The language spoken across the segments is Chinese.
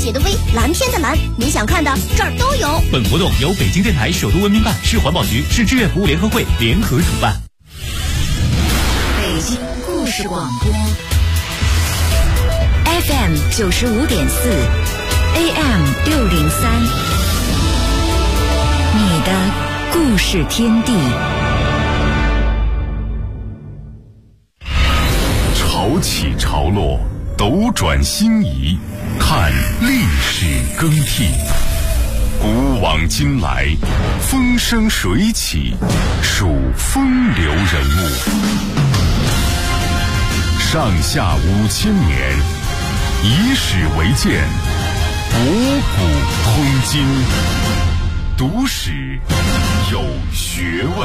写的微，蓝天的蓝，你想看的这儿都有。 本活动由北京电台首都文明办、市环保局、市志愿服务联合会联合主办。 北京故事广播 FM 95.4 AM 603，你的故事天地。 潮起潮落，斗转星移，看历史更替。古往今来，风生水起，数风流人物。上下5000年，以史为鉴，博古通今，读史有学问。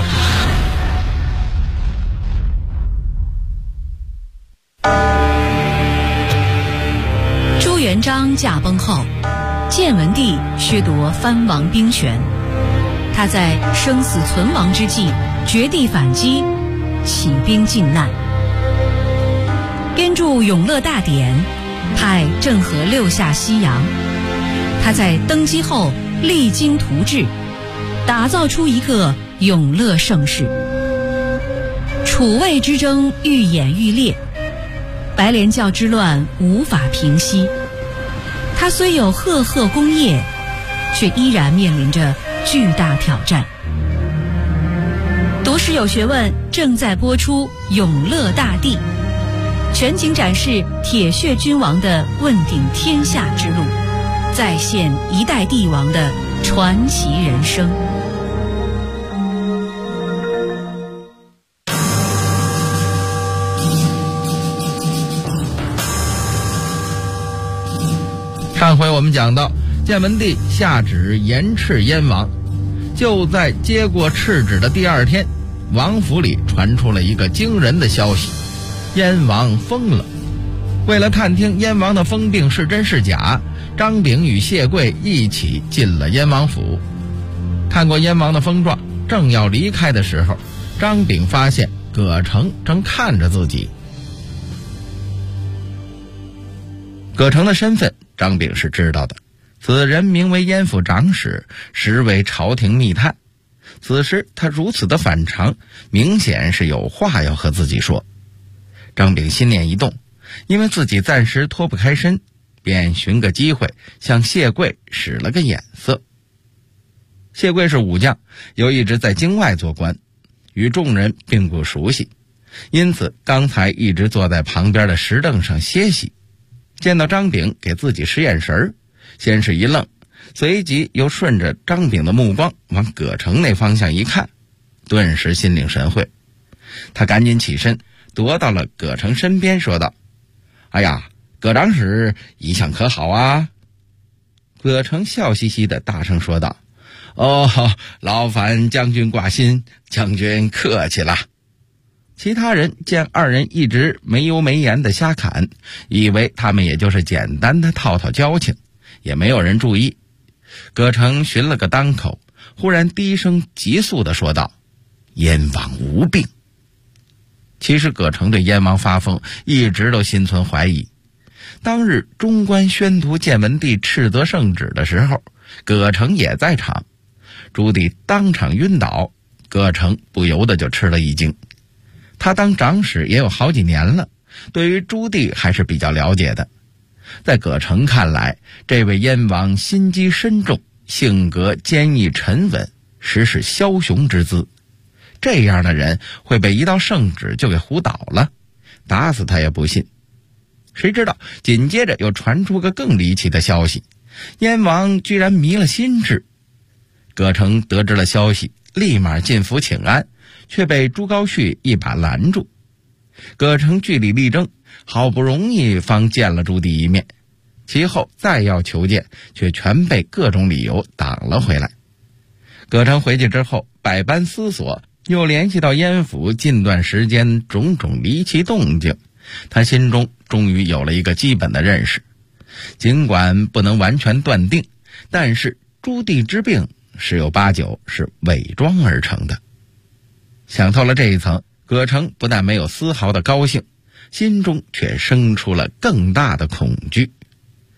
朱元璋驾崩后，建文帝削夺藩王兵权，他在生死存亡之际绝地反击，起兵靖难，编著《永乐大典》，派郑和六下西洋。他在登基后励精图治，打造出一个永乐盛世。楚魏之争愈演愈烈，白莲教之乱无法平息。他虽有赫赫功业，却依然面临着巨大挑战。读史有学问正在播出《永乐大帝》，全景展示铁血君王的问鼎天下之路，再现一代帝王的传奇人生。 上回我们讲到，建文帝下旨严斥燕王，就在接过敕旨的第2天，王府里传出了一个惊人的消息：燕王疯了。为了探听燕王的疯病是真是假，张炳与谢贵一起进了燕王府。看过燕王的疯状，正要离开的时候，张炳发现葛城正看着自己。葛城的身份张炳是知道的，此人名为燕府长史，实为朝廷密探。此时他如此的反常，明显是有话要和自己说。张炳心念一动，因为自己暂时脱不开身，便寻个机会向谢贵使了个眼色。谢贵是武将，又一直在京外做官，与众人并不熟悉，因此刚才一直坐在旁边的石凳上歇息。见到张炳给自己使眼神，先是一愣，随即又顺着张炳的目光往葛城那方向一看，顿时心领神会。他赶紧起身踱到了葛城身边，说道：哎呀，葛长史一向可好啊？葛城笑嘻嘻的大声说道：哦，劳烦将军挂心，将军客气了。其他人见二人一直没油没盐的瞎侃，以为他们也就是简单的套套交情，也没有人注意。葛城寻了个当口，忽然低声急速地说道：燕王无病。其实葛城对燕王发疯一直都心存怀疑。当日中官宣读建文帝斥责圣旨的时候，葛城也在场。朱棣当场晕倒，葛城不由得就吃了一惊。他当长史也有好几年了，对于朱棣还是比较了解的。在葛城看来，这位燕王心机深重，性格坚毅沉稳，实是枭雄之姿。这样的人会被一道圣旨就给唬倒了，打死他也不信。谁知道紧接着又传出个更离奇的消息，燕王居然迷了心智。葛城得知了消息，立马进府请安，却被朱高煦一把拦住。葛城据理力争，好不容易方见了朱棣一面，其后再要求见，却全被各种理由挡了回来。葛城回去之后百般思索，又联系到燕府近段时间种种离奇动静，他心中终于有了一个基本的认识。尽管不能完全断定，但是朱棣之病十有八九是伪装而成的。想透了这一层，葛城不但没有丝毫的高兴，心中却生出了更大的恐惧。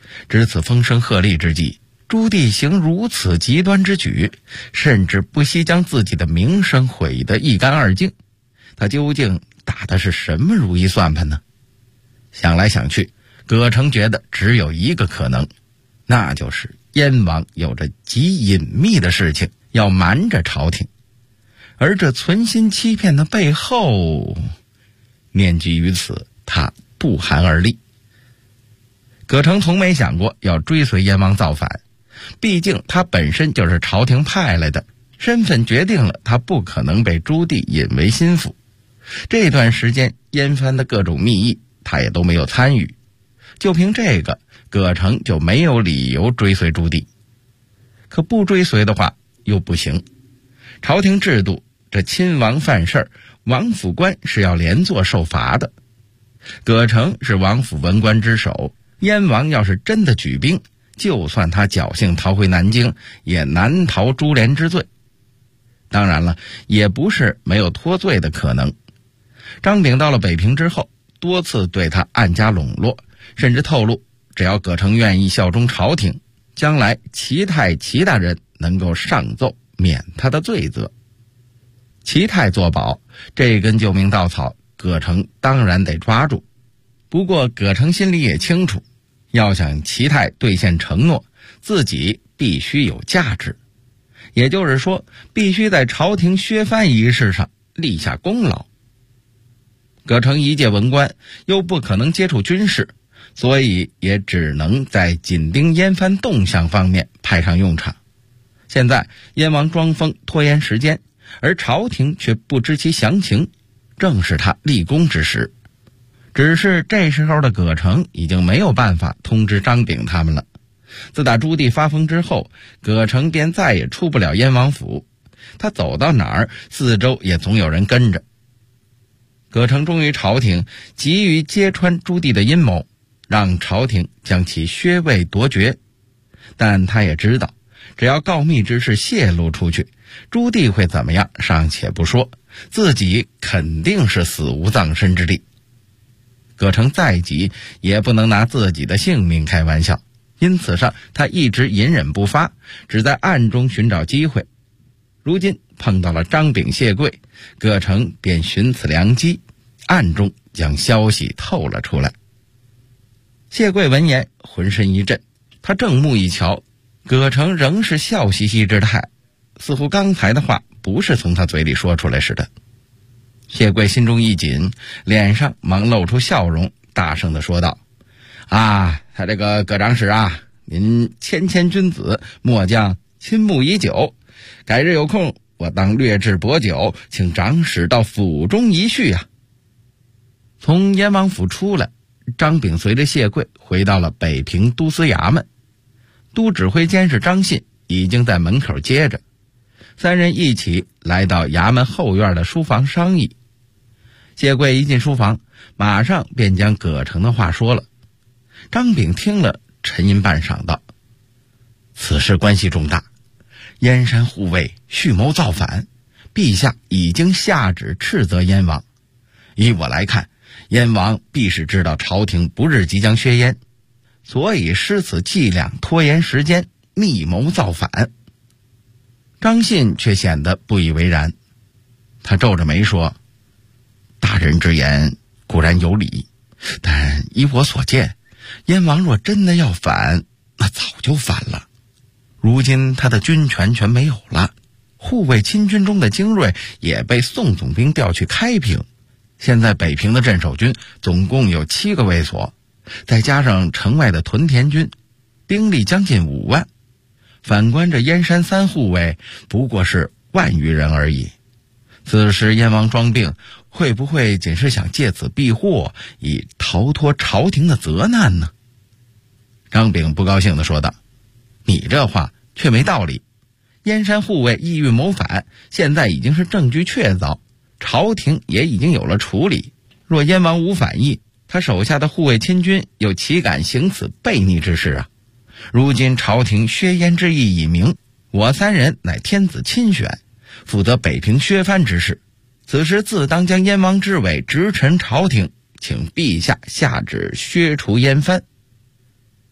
值此风声鹤唳之际，朱棣行如此极端之举，甚至不惜将自己的名声毁得一干二净，他究竟打的是什么如意算盘呢？想来想去，葛城觉得只有一个可能，那就是燕王有着极隐秘的事情要瞒着朝廷，而这存心欺骗的背后，念及于此，他不寒而栗。葛城从没想过要追随燕王造反，毕竟他本身就是朝廷派来的，身份决定了他不可能被朱棣引为心腹。这段时间燕藩的各种密议他也都没有参与，就凭这个，葛城就没有理由追随朱棣。可不追随的话又不行，朝廷制度，这亲王犯事儿，王府官是要连坐受罚的。葛城是王府文官之首，燕王要是真的举兵，就算他侥幸逃回南京，也难逃株连之罪。当然了，也不是没有脱罪的可能。张炳到了北平之后，多次对他暗加笼络，甚至透露，只要葛城愿意效忠朝廷，将来齐泰齐大人能够上奏免他的罪责。齐泰作保，这根救命稻草，葛城当然得抓住。不过葛城心里也清楚，要想齐泰兑现承诺，自己必须有价值，也就是说，必须在朝廷削藩一事上立下功劳。葛城一介文官，又不可能接触军事，所以也只能在紧盯燕藩动向方面派上用场。现在燕王装疯拖延时间，而朝廷却不知其详情，正是他立功之时。只是这时候的葛城已经没有办法通知张炳他们了。自打朱棣发疯之后，葛城便再也出不了燕王府，他走到哪儿，四周也总有人跟着。葛城忠于朝廷，急于揭穿朱棣的阴谋，让朝廷将其削位夺爵。但他也知道，只要告密之事泄露出去，朱棣会怎么样尚且不说，自己肯定是死无葬身之地。葛城再急也不能拿自己的性命开玩笑，因此上他一直隐忍不发，只在暗中寻找机会。如今碰到了张炳谢贵，葛城便寻此良机，暗中将消息透了出来。谢贵闻言浑身一震，他正目一瞧，葛城仍是笑嘻嘻之态，似乎刚才的话不是从他嘴里说出来似的。谢贵心中一紧，脸上忙露出笑容，大声地说道：他这个葛长史啊，您谦谦君子，末将倾慕已久，改日有空我当略置薄酒，请长史到府中一叙啊。从燕王府出来，张炳随着谢贵回到了北平都司衙门，都指挥监事张信已经在门口接着，三人一起来到衙门后院的书房商议。谢贵一进书房，马上便将葛城的话说了。张炳听了，沉吟半晌道：此事关系重大，燕山护卫蓄谋造反，陛下已经下旨斥责燕王。依我来看，燕王必是知道朝廷不日即将削燕，所以施此伎俩拖延时间，密谋造反。张信却显得不以为然，他皱着眉说：大人之言固然有理，但依我所见，燕王若真的要反，那早就反了。如今他的军权全没有了，护卫亲军中的精锐也被宋总兵调去开平，现在北平的镇守军总共有7个卫所，再加上城外的屯田军，兵力将近5万。反观这燕山3护卫，不过是10000余人而已。此时燕王装病，会不会仅是想借此避祸，以逃脱朝廷的责难呢？张炳不高兴地说道：你这话却没道理，燕山护卫意欲谋反，现在已经是证据确凿，朝廷也已经有了处理。若燕王无反意，他手下的护卫亲军又岂敢行此悖逆之事啊？如今朝廷削燕之意已明，我3人乃天子亲选，负责北平削藩之事，此时自当将燕王之位直陈朝廷，请陛下下旨削除燕藩。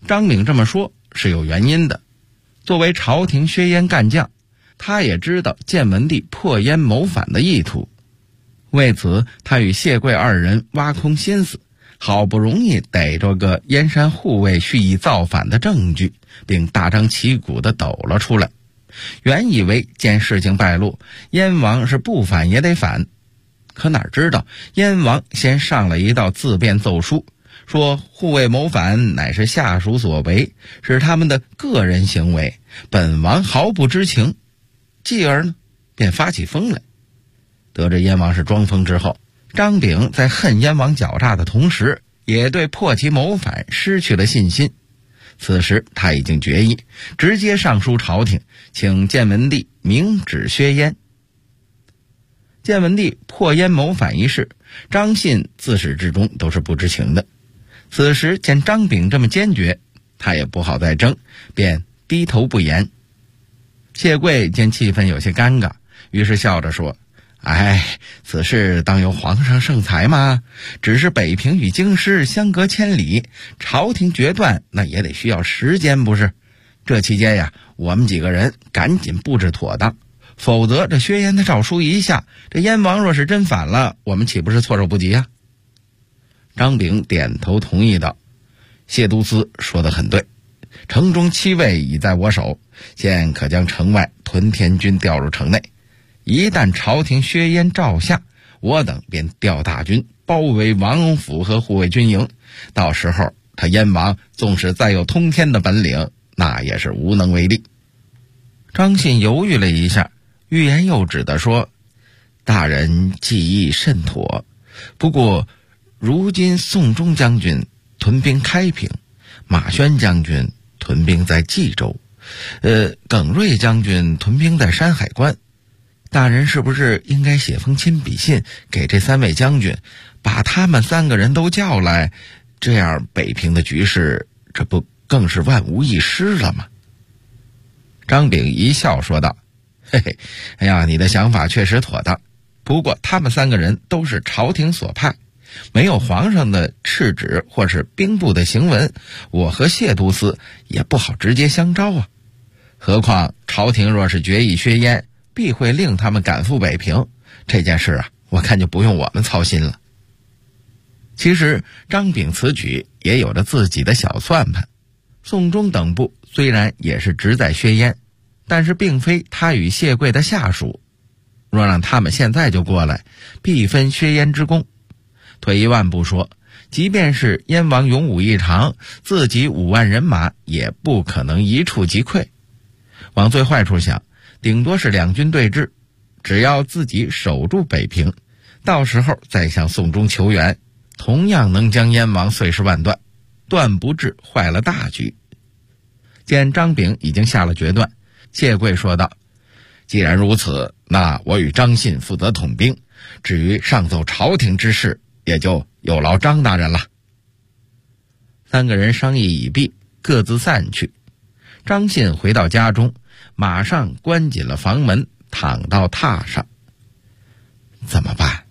张炳这么说是有原因的，作为朝廷削烟干将，他也知道建文帝破烟谋反的意图，为此他与谢贵二人挖空心思，好不容易逮着个燕山护卫蓄意造反的证据，并大张旗鼓地抖了出来。原以为见事情败露，燕王是不反也得反，可哪知道燕王先上了一道自辩奏书，说护卫谋反乃是下属所为，是他们的个人行为，本王毫不知情。继而呢，便发起疯来。得知燕王是装疯之后，张炳在恨燕王狡诈的同时，也对破其谋反失去了信心。此时他已经决意直接上书朝廷，请建文帝明旨削烟。建文帝破烟谋反一事，张信自始至终都是不知情的。此时见张炳这么坚决，他也不好再争，便低头不言。谢贵见气氛有些尴尬，于是笑着说：此事当由皇上圣裁嘛，只是北平与京师相隔千里，朝廷决断那也得需要时间不是？这期间呀，我们几个人赶紧布置妥当，否则这削烟的诏书一下，这燕王若是真反了，我们岂不是措手不及啊？张炳点头同意道：谢都司说得很对，城中7卫已在我手，现可将城外屯田军调入城内，一旦朝廷削烟诏下，我等便调大军包围王府和护卫军营，到时候他燕王纵使再有通天的本领，那也是无能为力。张信犹豫了一下，欲言又止地说：大人计议甚妥，不过如今宋忠将军屯兵开平，马宣将军屯兵在冀州，耿瑞将军屯兵在山海关，大人是不是应该写封亲笔信给这3位将军，把他们3个人都叫来，这样北平的局势这不更是万无一失了吗？张炳一笑说道：你的想法确实妥当，不过他们3个人都是朝廷所派，没有皇上的敕旨或是兵部的行文，我和谢都司也不好直接相招啊。何况朝廷若是决意削烟，必会令他们赶赴北平，这件事啊，我看就不用我们操心了。其实张炳此举也有着自己的小算盘，宋忠等部虽然也是旨在削烟，但是并非他与谢贵的下属，若让他们现在就过来，必分削烟之功。退一万步说，即便是燕王勇武异常，自己5万人马也不可能一触即溃。往最坏处想，顶多是两军对峙，只要自己守住北平，到时候再向宋忠求援，同样能将燕王碎尸万段，断不至坏了大局。见张炳已经下了决断，谢贵说道：既然如此，那我与张信负责统兵，至于上奏朝廷之事，也就有劳张大人了。3个人商议已毕，各自散去。张信回到家中，马上关紧了房门，躺到榻上。怎么办？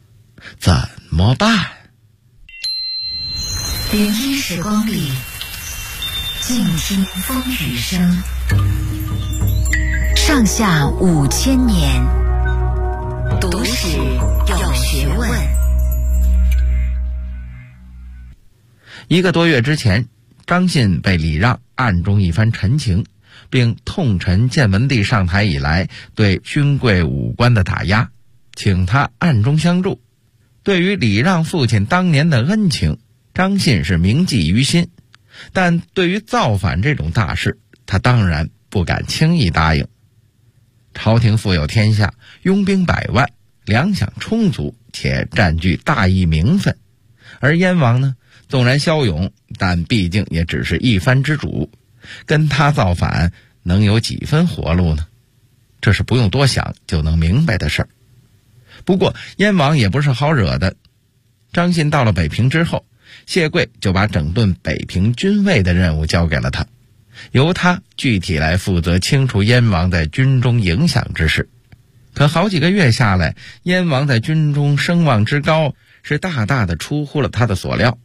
聆听时光里，静听风雨声。上下5000年，读史有学问。 1个多月之前，张信被礼让暗中一番陈情，并痛陈建文帝上台以来对勋贵武官的打压，请他暗中相助。对于礼让父亲当年的恩情，张信是铭记于心，但对于造反这种大事，他当然不敢轻易答应。朝廷富有天下，拥兵100万，粮饷充足，且占据大义名分。而燕王呢，纵然骁勇，但毕竟也只是一藩之主，跟他造反能有几分活路呢？这是不用多想就能明白的事儿。不过燕王也不是好惹的，张信到了北平之后，谢贵就把整顿北平军卫的任务交给了他，由他具体来负责清除燕王在军中影响之事。可好几个月下来，燕王在军中声望之高，是大大的出乎了他的所料，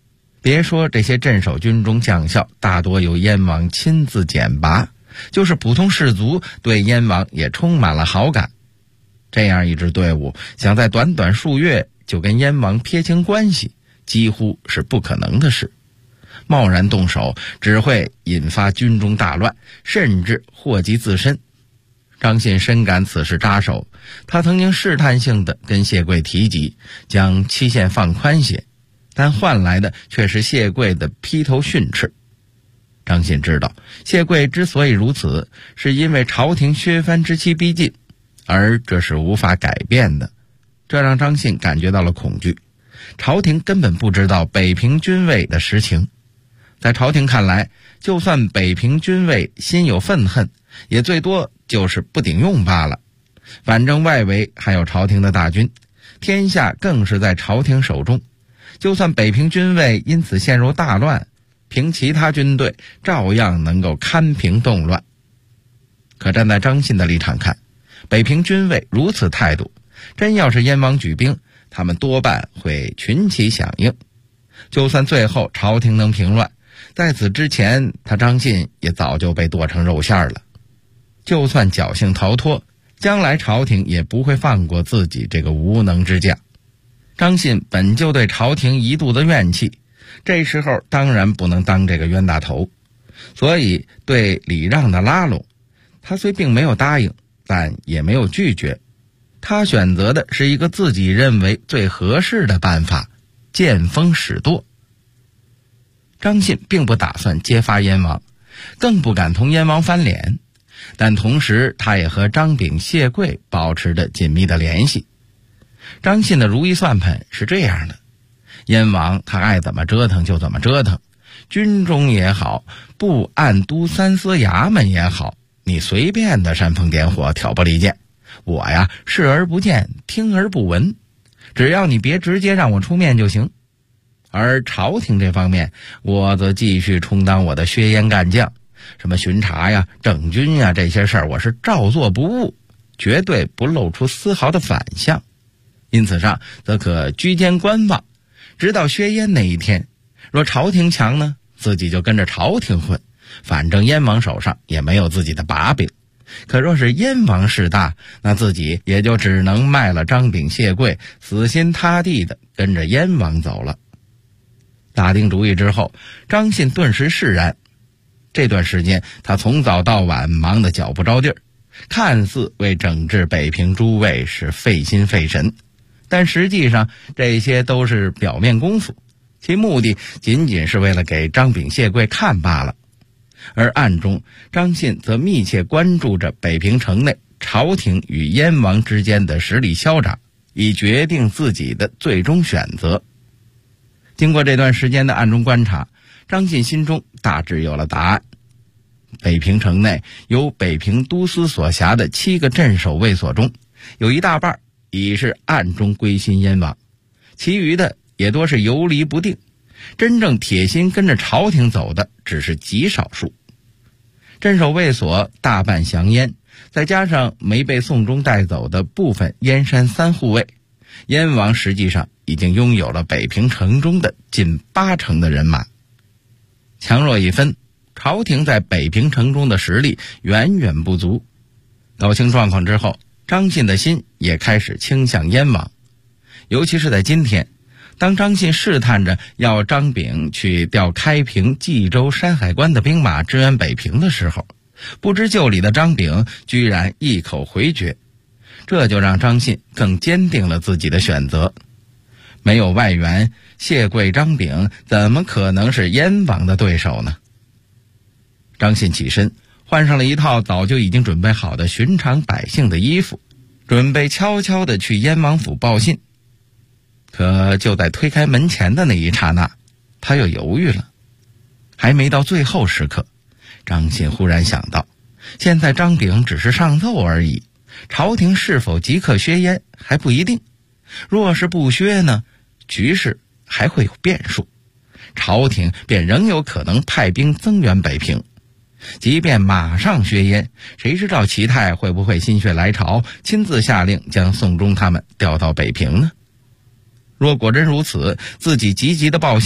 别说这些镇守军中将校大多由燕王亲自选拔，就是普通士卒对燕王也充满了好感。这样一支队伍想在短短数月就跟燕王撇清关系，几乎是不可能的事。贸然动手只会引发军中大乱，甚至祸及自身。张信深感此事扎手，他曾经试探性地跟谢贵提及将期限放宽些，但换来的却是谢贵的劈头训斥。张信知道谢贵之所以如此，是因为朝廷削藩之期逼近，而这是无法改变的，这让张信感觉到了恐惧。朝廷根本不知道北平军卫的实情，在朝廷看来，就算北平军卫心有愤恨，也最多就是不顶用罢了。反正外围还有朝廷的大军，天下更是在朝廷手中，就算北平军卫因此陷入大乱，凭其他军队照样能够堪平动乱。可站在张信的立场看，北平军卫如此态度，真要是燕王举兵，他们多半会群起响应。就算最后朝廷能平乱，在此之前他张信也早就被剁成肉馅了。就算侥幸逃脱，将来朝廷也不会放过自己这个无能之将。张信本就对朝廷一肚子怨气，这时候当然不能当这个冤大头，所以对礼让的拉拢，他虽并没有答应，但也没有拒绝。他选择的是一个自己认为最合适的办法，见风使舵。张信并不打算揭发燕王，更不敢同燕王翻脸，但同时他也和张炳、谢贵保持着紧密的联系。张信的如意算盘是这样的，燕王他爱怎么折腾就怎么折腾，军中也好，部按都三司衙门也好，你随便的煽风点火，挑拨离间，我呀视而不见，听而不闻，只要你别直接让我出面就行。而朝廷这方面，我则继续充当我的薛燕干将，什么巡查呀、整军呀，这些事儿我是照做不误，绝对不露出丝毫的反相。因此上则可居间观望，直到薛燕那一天。若朝廷强呢，自己就跟着朝廷混，反正燕王手上也没有自己的把柄。可若是燕王势大，那自己也就只能卖了张炳、谢贵，死心塌地的跟着燕王走了。打定主意之后，张信顿时释然。这段时间他从早到晚忙得脚不着地儿，看似为整治北平诸卫是费心费神，但实际上这些都是表面功夫，其目的仅仅是为了给张炳、谢贵看罢了。而暗中，张信则密切关注着北平城内朝廷与燕王之间的实力消长，以决定自己的最终选择。经过这段时间的暗中观察，张信心中大致有了答案。北平城内由北平都司所辖的7个镇守卫所中，有一大半已是暗中归心燕王，其余的也多是游离不定，真正铁心跟着朝廷走的只是极少数。镇守卫所大半降燕，再加上没被宋忠带走的部分燕山3护卫，燕王实际上已经拥有了北平城中的近80%的人马。强弱一分，朝廷在北平城中的实力远远不足。搞清状况之后，张信的心也开始倾向燕王。尤其是在今天，当张信试探着要张炳去调开平、冀州、山海关的兵马支援北平的时候，不知就里的张炳居然一口回绝，这就让张信更坚定了自己的选择。没有外援，谢贵、张炳怎么可能是燕王的对手呢？张信起身，换上了一套早就已经准备好的寻常百姓的衣服，准备悄悄地去燕王府报信。可就在推开门前的那一刹那，他又犹豫了。还没到最后时刻，张信忽然想到，现在张炳只是上奏而已，朝廷是否即刻削燕还不一定。若是不削呢，局势还会有变数，朝廷便仍有可能派兵增援北平。即便马上削燕，谁知道齐泰会不会心血来潮，亲自下令将宋忠他们调到北平呢？若果真如此，自己积极的报信，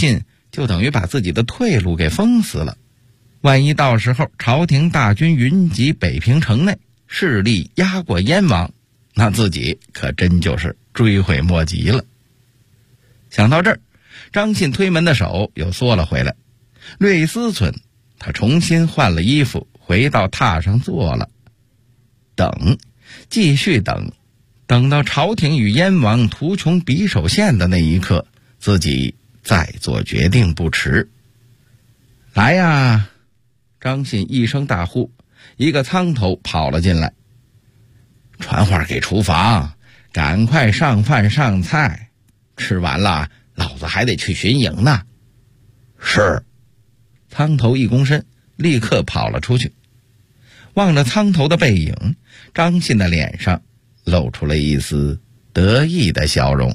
就等于把自己的退路给封死了。万一到时候朝廷大军云集北平城内，势力压过燕王，那自己可真就是追悔莫及了。想到这儿，张信推门的手又缩了回来，略一思忖，他重新换了衣服，回到榻上坐了。等，继续等，等到朝廷与燕王图穷匕首现的那一刻，自己再做决定不迟。来呀！张信一声大呼，一个苍头跑了进来。传话给厨房，赶快上饭上菜，吃完了老子还得去巡营呢。是。苍头一躬身，立刻跑了出去。望着苍头的背影，张信的脸上露出了一丝得意的笑容。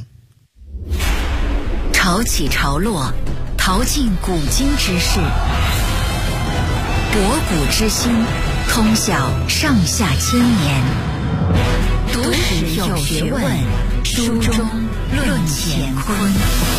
潮起潮落，淘尽古今之事，博古之今，通晓上下千年。读史有学问，书中论乾坤。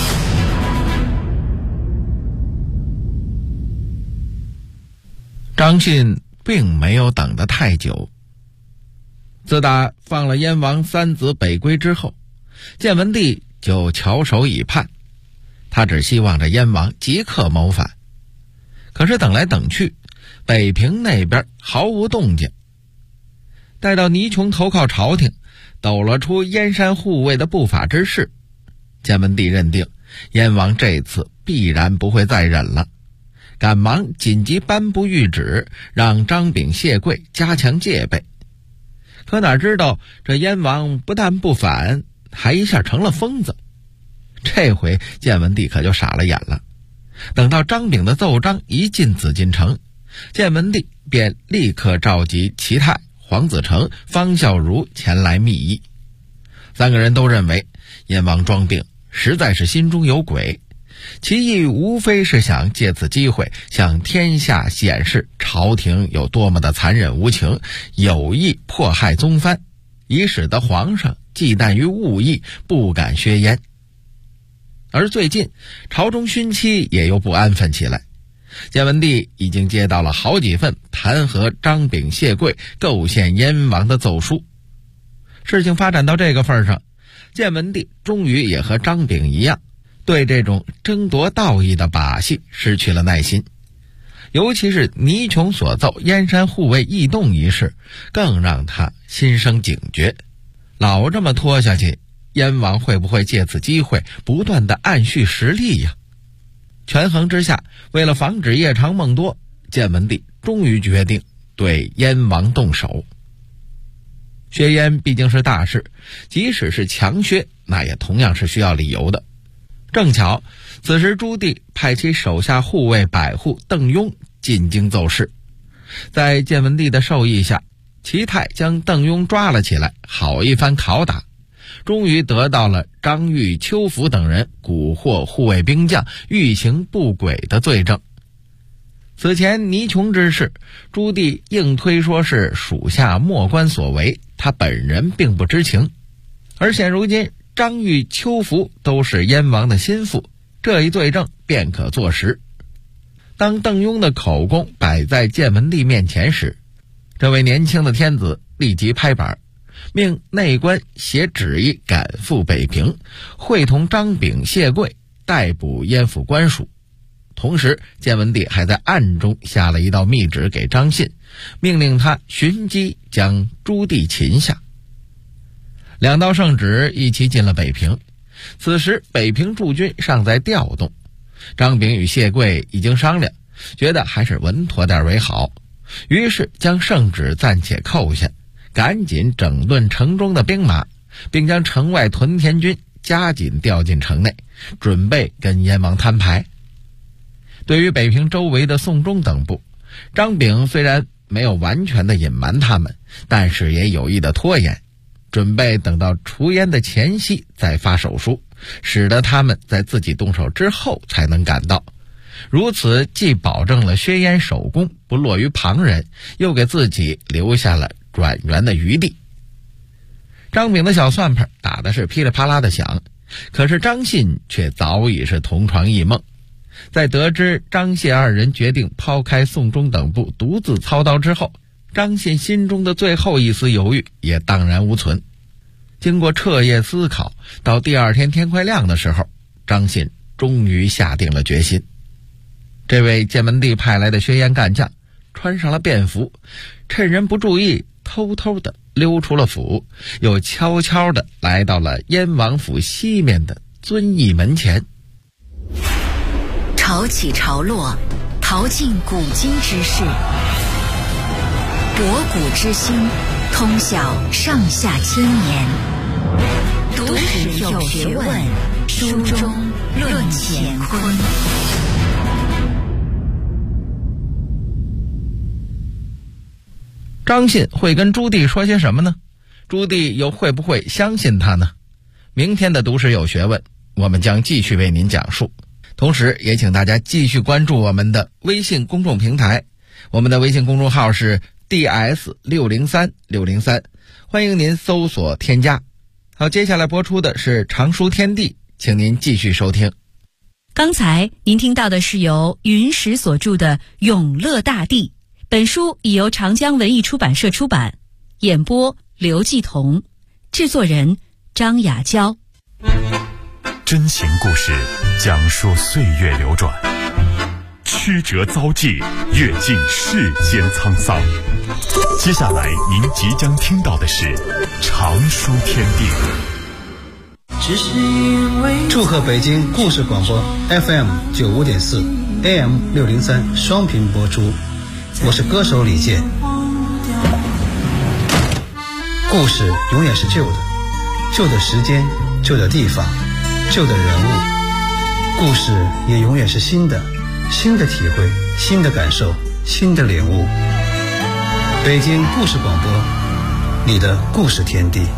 张信并没有等得太久。自打放了燕王三子北归之后，建文帝就翘首以盼，他只希望着燕王即刻谋反。可是等来等去，北平那边毫无动静。待到倪琼投靠朝廷，抖了出燕山护卫的不法之事，建文帝认定燕王这次必然不会再忍了，赶忙紧急颁布谕旨，让张炳、谢贵加强戒备。可哪知道这燕王不但不反，还一下成了疯子。这回建文帝可就傻了眼了。等到张炳的奏章一进紫禁城，建文帝便立刻召集齐泰、黄子成、方孝孺前来密议。三个人都认为燕王装病实在是心中有鬼，其意无非是想借此机会向天下显示朝廷有多么的残忍无情，有意迫害宗藩，以使得皇上忌惮于误议，不敢削燕。而最近朝中勋戚也又不安分起来，建文帝已经接到了好几份弹劾张炳、谢贵构陷燕王的奏书。事情发展到这个份上，建文帝终于也和张炳一样，对这种争夺道义的把戏失去了耐心。尤其是倪琼所奏燕山护卫异动一事，更让他心生警觉。老这么拖下去，燕王会不会借此机会不断的暗蓄实力呀？权衡之下，为了防止夜长梦多，建文帝终于决定对燕王动手。削燕毕竟是大事，即使是强削，那也同样是需要理由的。正巧此时朱棣派其手下护卫百户邓雍进京奏事，在建文帝的授意下，齐泰将邓雍抓了起来，好一番拷打，终于得到了张玉、邱福等人蛊惑护卫兵将、欲行不轨的罪证。此前倪琼之事，朱棣硬推说是属下末官所为，他本人并不知情。而现如今张玉、邱福都是燕王的心腹，这一罪证便可坐实。当邓雍的口供摆在建文帝面前时，这位年轻的天子立即拍板，命内官写旨意赶赴北平，会同张炳、谢贵逮捕燕府官署。同时建文帝还在暗中下了一道密旨给张信，命令他寻机将朱棣擒下。两道圣旨一起进了北平，此时北平驻军尚在调动，张炳与谢贵已经商量，觉得还是稳妥点为好，于是将圣旨暂且扣下，赶紧整顿城中的兵马，并将城外屯田军加紧调进城内，准备跟燕王摊牌。对于北平周围的宋忠等部，张炳虽然没有完全的隐瞒他们，但是也有意的拖延，准备等到除燕的前夕再发手书，使得他们在自己动手之后才能赶到。如此既保证了削燕首功不落于旁人，又给自己留下了转圆的余地。张炳的小算盘打的是噼里啪啦的响，可是张信却早已是同床异梦。 在得知张谢二人决定抛开宋忠等部独自操刀之后，张信心中的最后一丝犹豫也荡然无存。经过彻夜思考，到第二天天快亮的时候，张信终于下定了决心。这位建文帝派来的薛燕干将穿上了便服，趁人不注意偷偷地溜出了府，又悄悄地来到了燕王府西面的遵义门前。 潮起潮落，淘尽古今之事，博古之心，通晓上下千年。读史有学问，书中论乾坤。 张信会跟朱棣说些什么呢？朱棣又会不会相信他呢？明天的读史有学问，我们将继续为您讲述。同时也请大家继续关注我们的微信公众平台，我们的微信公众号是 DS603603，欢迎您搜索添加。好，接下来播出的是常书天地，请您继续收听。 刚才您听到的是由云石所著的《永乐大帝》，本书已由长江文艺出版社出版，演播刘继彤，制作人张雅娇。 真情故事讲述岁月流转，曲折遭际，阅尽世间沧桑。接下来您即将听到的是常书天地。 祝贺北京故事广播 FM95.4 AM603 双频播出，我是歌手李健。故事永远是旧的，旧的时间，旧的地方，旧的人物。故事也永远是新的，新的体会，新的感受，新的领悟。北京故事广播，你的故事天地。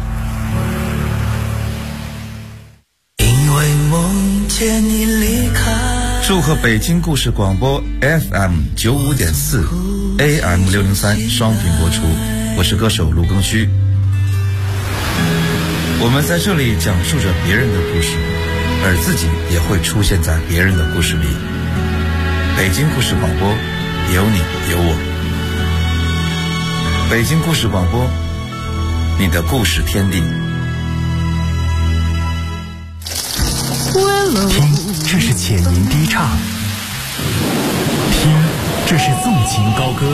因为梦见你离开。 祝贺北京故事广播 FM95.4 AM603 双频播出，我是歌手卢庚戌。我们在这里讲述着别人的故事，而自己也会出现在别人的故事里。北京故事广播，有你有我。北京故事广播，你的故事天地。 听，这是浅吟低唱；听，这是纵情高歌；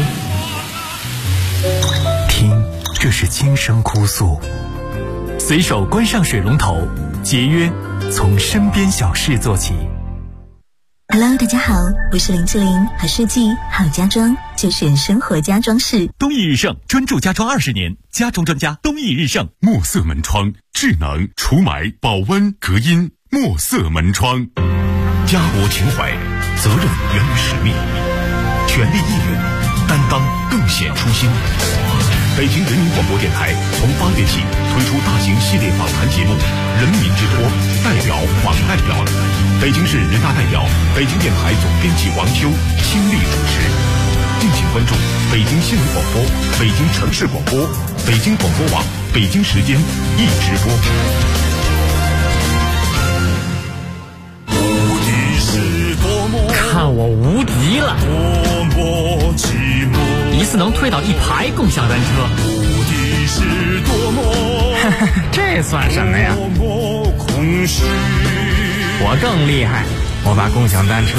听，这是轻声哭诉。随手关上水龙头，节约从身边小事做起。 Hello， 大家好，我是林志玲，好设计好家装就选生活家装饰。 东义日盛专注家装20年，家装专家东义日盛。墨色门窗，智能除霾、保温、隔音。墨色门窗，家国情怀，责任源于使命，全力义勇，担当更显初心。北京人民广播电台从8月起推出大型系列访谈节目《人民之托》，代表访代表。北京市人大代表，北京电台总编辑王秋倾力主持。敬请关注北京新闻广播、北京城市广播、北京广播网、北京时间一直播。 看我无敌了！一次能推倒1排共享单车，这算什么呀？我更厉害，我把共享单车